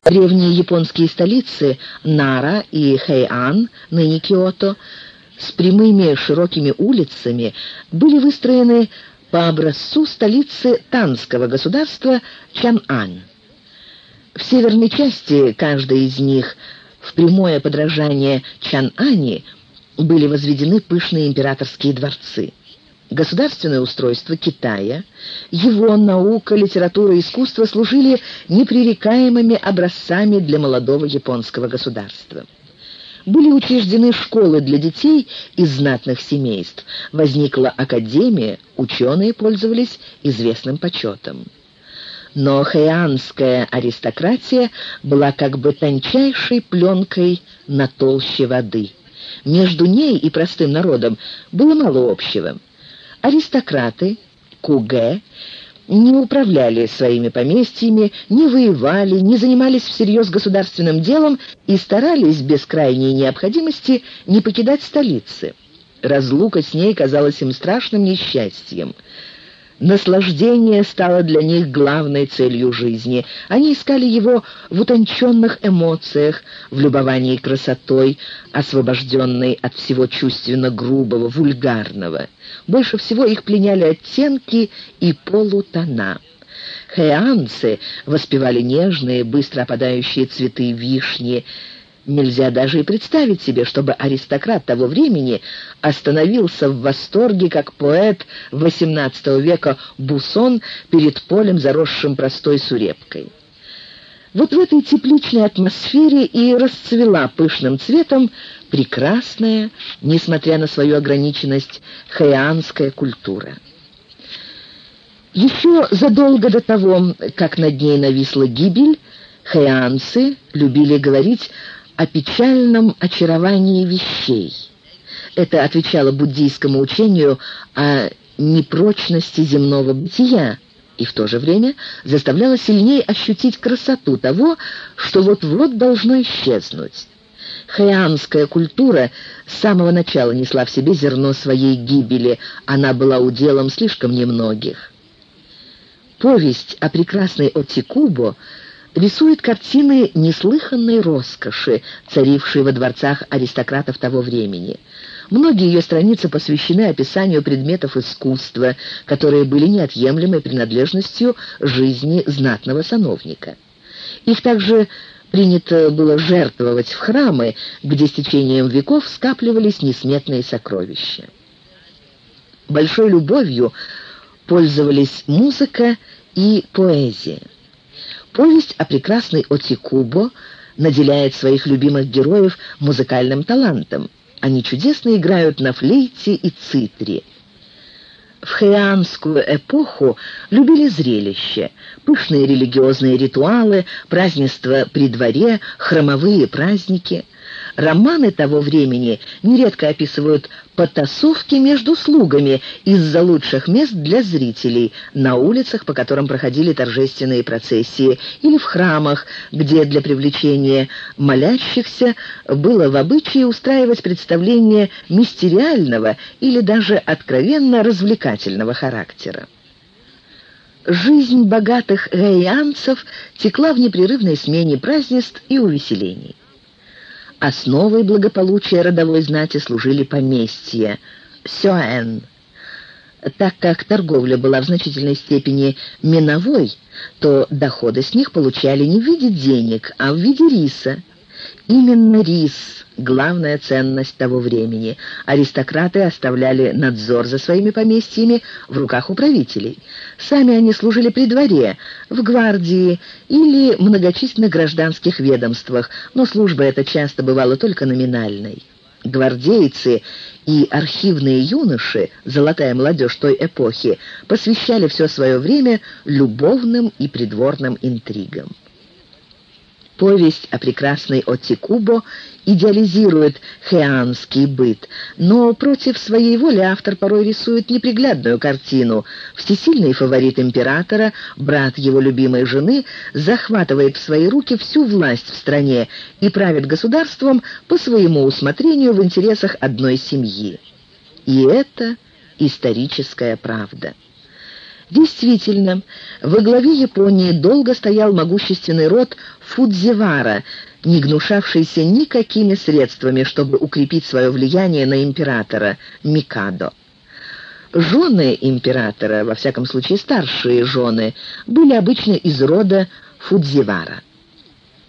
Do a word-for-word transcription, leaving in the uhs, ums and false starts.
Древние японские столицы Нара и Хэйан, ныне Киото, с прямыми широкими улицами, были выстроены по образцу столицы Танского государства Чан'ань. В северной части каждой из них в прямое подражание Чан'ани были возведены пышные императорские дворцы. Государственное устройство Китая, его наука, литература и искусство служили непререкаемыми образцами для молодого японского государства. Были учреждены школы для детей из знатных семейств, возникла академия, ученые пользовались известным почетом. Но хэйанская аристократия была как бы тончайшей пленкой на толще воды. Между ней и простым народом было мало общего. Аристократы, кугэ, не управляли своими поместьями, не воевали, не занимались всерьез государственным делом и старались без крайней необходимости не покидать столицы. Разлука с ней казалась им страшным несчастьем. Наслаждение стало для них главной целью жизни. Они искали его в утонченных эмоциях, в любовании красотой, освобожденной от всего чувственно грубого, вульгарного. Больше всего их пленяли оттенки и полутона. Хэйанцы воспевали нежные, быстро опадающие цветы вишни. Нельзя даже и представить себе, чтобы аристократ того времени остановился в восторге, как поэт восемнадцатого века Бусон перед полем, заросшим простой сурепкой. Вот в этой тепличной атмосфере и расцвела пышным цветом прекрасная, несмотря на свою ограниченность, хэйанская культура. Еще задолго до того, как над ней нависла гибель, хэйанцы любили говорить о печальном очаровании вещей. Это отвечало буддийскому учению о непрочности земного бытия и в то же время заставляло сильнее ощутить красоту того, что вот-вот должно исчезнуть. Хэйанская культура с самого начала несла в себе зерно своей гибели, она была уделом слишком немногих. Повесть о прекрасной Оцикубо рисует картины неслыханной роскоши, царившей во дворцах аристократов того времени. Многие ее страницы посвящены описанию предметов искусства, которые были неотъемлемой принадлежностью жизни знатного сановника. Их также принято было жертвовать в храмы, где с течением веков скапливались несметные сокровища. Большой любовью пользовались музыка и поэзия. Повесть о прекрасной Оцикубо наделяет своих любимых героев музыкальным талантом. Они чудесно играют на флейте и цитре. В хэйанскую эпоху любили зрелища, пышные религиозные ритуалы, празднества при дворе, храмовые праздники. Романы того времени нередко описывают потасовки между слугами из-за лучших мест для зрителей на улицах, по которым проходили торжественные процессии, или в храмах, где для привлечения молящихся было в обычае устраивать представления мистериального или даже откровенно развлекательного характера. Жизнь богатых хэйанцев текла в непрерывной смене празднеств и увеселений. Основой благополучия родовой знати служили поместья – сёэн. Так как торговля была в значительной степени миновой, то доходы с них получали не в виде денег, а в виде риса. Именно рис – главная ценность того времени. Аристократы оставляли надзор за своими поместьями в руках управителей. Сами они служили при дворе, в гвардии или многочисленных гражданских ведомствах, но служба эта часто бывала только номинальной. Гвардейцы и архивные юноши, золотая молодежь той эпохи, посвящали все свое время любовным и придворным интригам. Повесть о прекрасной Оцикубо идеализирует хэйанский быт, но против своей воли автор порой рисует неприглядную картину. Всесильный фаворит императора, брат его любимой жены, захватывает в свои руки всю власть в стране и правит государством по своему усмотрению в интересах одной семьи. И это историческая правда. Действительно, во главе Японии долго стоял могущественный род Фудзивара, не гнушавшийся никакими средствами, чтобы укрепить свое влияние на императора Микадо. Жены императора, во всяком случае старшие жены, были обычно из рода Фудзивара.